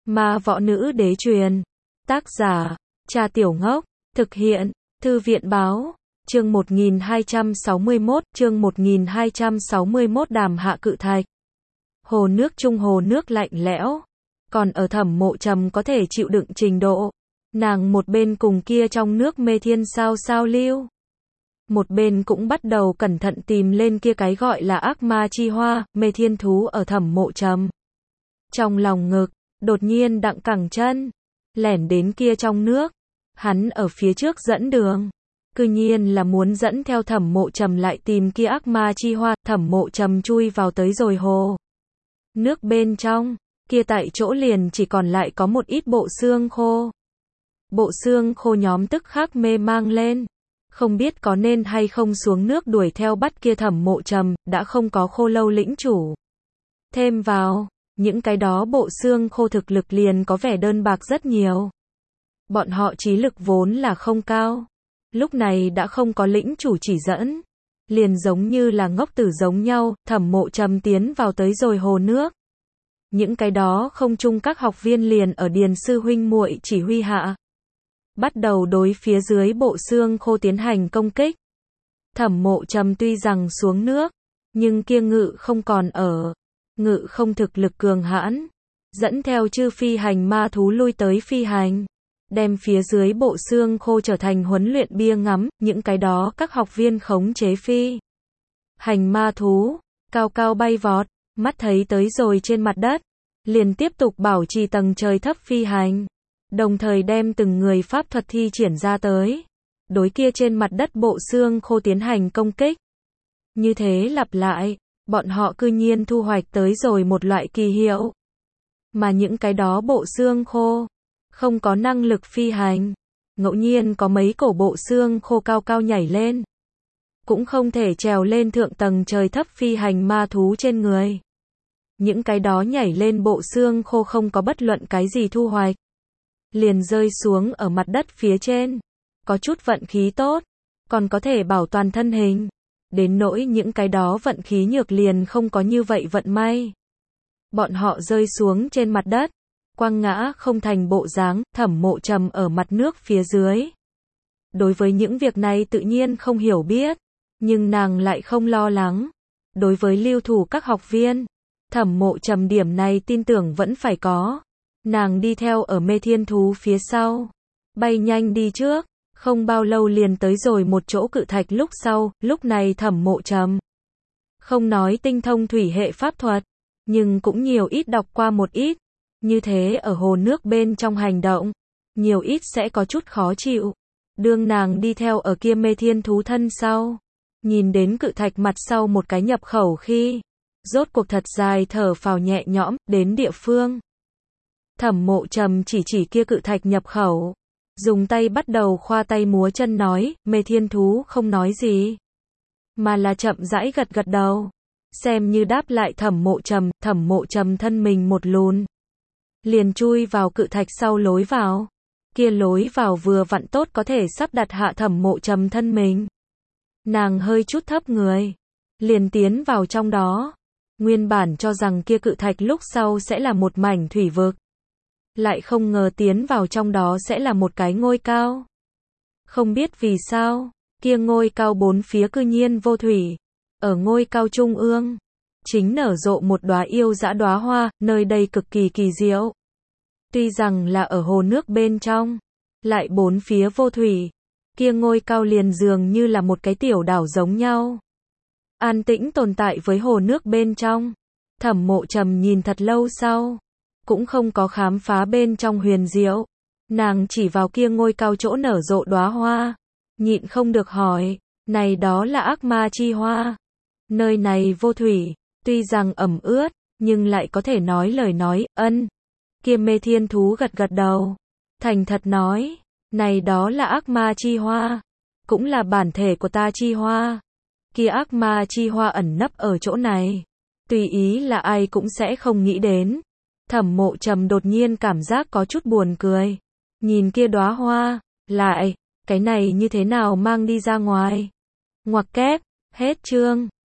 Ma võ nữ đế truyền. Tác giả, Cha Tiểu Ngốc. Thực hiện, Thư viện báo. Chương 1261, chương 1261 Đàm hạ cự thạch. Hồ nước chung hồ nước lạnh lẽo. Còn ở Thẩm Mộ Trầm có thể chịu đựng trình độ. Nàng một bên cùng kia trong nước mê thiên sao sao lưu. Một bên cũng bắt đầu cẩn thận tìm lên kia cái gọi là ác ma chi hoa, mê thiên thú ở Thẩm Mộ Trầm. Trong lòng ngực, đột nhiên đặng cẳng chân, lẻn đến kia trong nước. Hắn ở phía trước dẫn đường. Cư nhiên là muốn dẫn theo Thẩm Mộ Trầm lại tìm kia ác ma chi hoa. Thẩm Mộ Trầm chui vào tới rồi hồ nước bên trong, kia tại chỗ liền chỉ còn lại có một ít bộ xương khô. Bộ xương khô nhóm tức khắc mê mang lên, không biết có nên hay không xuống nước đuổi theo bắt kia Thẩm Mộ Trầm, đã không có Khô Lâu lĩnh chủ. Thêm vào, những cái đó bộ xương khô thực lực liền có vẻ đơn bạc rất nhiều. Bọn họ trí lực vốn là không cao, lúc này đã không có lĩnh chủ chỉ dẫn, liền giống như là ngốc tử giống nhau. Thẩm Mộ Trầm tiến vào tới rồi hồ nước. Những cái đó không chung các học viên liền ở Điền sư huynh muội chỉ huy hạ, bắt đầu đối phía dưới bộ xương khô tiến hành công kích. Thẩm Mộ Trầm tuy rằng xuống nước, nhưng kia ngự không còn ở. Ngự không thực lực cường hãn, dẫn theo chư phi hành ma thú lui tới phi hành, đem phía dưới bộ xương khô trở thành huấn luyện bia ngắm. Những cái đó các học viên khống chế phi hành ma thú, cao cao bay vọt, mắt thấy tới rồi trên mặt đất, liền tiếp tục bảo trì tầng trời thấp phi hành, đồng thời đem từng người pháp thuật thi triển ra tới, đối kia trên mặt đất bộ xương khô tiến hành công kích. Như thế lặp lại, bọn họ cư nhiên thu hoạch tới rồi một loại kỳ hiệu. Mà những cái đó bộ xương khô không có năng lực phi hành, ngẫu nhiên có mấy cổ bộ xương khô cao cao nhảy lên, cũng không thể trèo lên thượng tầng trời thấp phi hành ma thú trên người. Những cái đó nhảy lên bộ xương khô không có bất luận cái gì thu hoạch, liền rơi xuống ở mặt đất phía trên. Có chút vận khí tốt, còn có thể bảo toàn thân hình. Đến nỗi những cái đó vận khí nhược liền không có như vậy vận may. Bọn họ rơi xuống trên mặt đất, quăng ngã không thành bộ dáng. Thẩm Mộ Trầm ở mặt nước phía dưới. Đối với những việc này tự nhiên không hiểu biết, nhưng nàng lại không lo lắng. Đối với lưu thủ các học viên, Thẩm Mộ Trầm điểm này tin tưởng vẫn phải có. Nàng đi theo ở mê thiên thú phía sau, bay nhanh đi trước. Không bao lâu liền tới rồi một chỗ cự thạch. Lúc này Thẩm Mộ Trầm không nói tinh thông thủy hệ pháp thuật, nhưng cũng nhiều ít đọc qua một ít. Như thế ở hồ nước bên trong hành động, nhiều ít sẽ có chút khó chịu. Đương nàng đi theo ở kia mê thiên thú thân sau, nhìn đến cự thạch mặt sau một cái nhập khẩu khi, rốt cuộc thật dài thở phào nhẹ nhõm. Đến địa phương, Thẩm Mộ Trầm chỉ kia cự thạch nhập khẩu, dùng tay bắt đầu khoa tay múa chân nói. Mê thiên thú không nói gì, mà là chậm rãi gật gật đầu, xem như đáp lại Thẩm Mộ Trầm. Thẩm Mộ Trầm thân mình một lùn, liền chui vào cự thạch sau lối vào. Kia lối vào vừa vặn tốt có thể sắp đặt hạ Thẩm Mộ Trầm thân mình. Nàng hơi chút thấp người, liền tiến vào trong đó. Nguyên bản cho rằng kia cự thạch lúc sau sẽ là một mảnh thủy vực, lại không ngờ tiến vào trong đó sẽ là một cái ngôi cao. Không biết vì sao, kia ngôi cao bốn phía cư nhiên vô thủy. Ở ngôi cao trung ương, chính nở rộ một đóa yêu dã đóa hoa. Nơi đây cực kỳ kỳ diệu. Tuy rằng là ở hồ nước bên trong, lại bốn phía vô thủy. Kia ngôi cao liền dường như là một cái tiểu đảo giống nhau, an tĩnh tồn tại với hồ nước bên trong. Thẩm Mộ Trầm nhìn thật lâu sau, cũng không có khám phá bên trong huyền diệu. Nàng chỉ vào kia ngôi cao chỗ nở rộ đóa hoa, nhịn không được hỏi, này đó là ác ma chi hoa? Nơi này vô thủy, tuy rằng ẩm ướt, nhưng lại có thể nói lời nói. Ân. Kia mê thiên thú gật gật đầu, thành thật nói, này đó là ác ma chi hoa, cũng là bản thể của ta chi hoa. Kia ác ma chi hoa ẩn nấp ở chỗ này, tùy ý là ai cũng sẽ không nghĩ đến. Thẩm Mộ Trầm đột nhiên cảm giác có chút buồn cười, nhìn kia đóa hoa, lại, cái này như thế nào mang đi ra ngoài? Ngoặc kép, hết chương.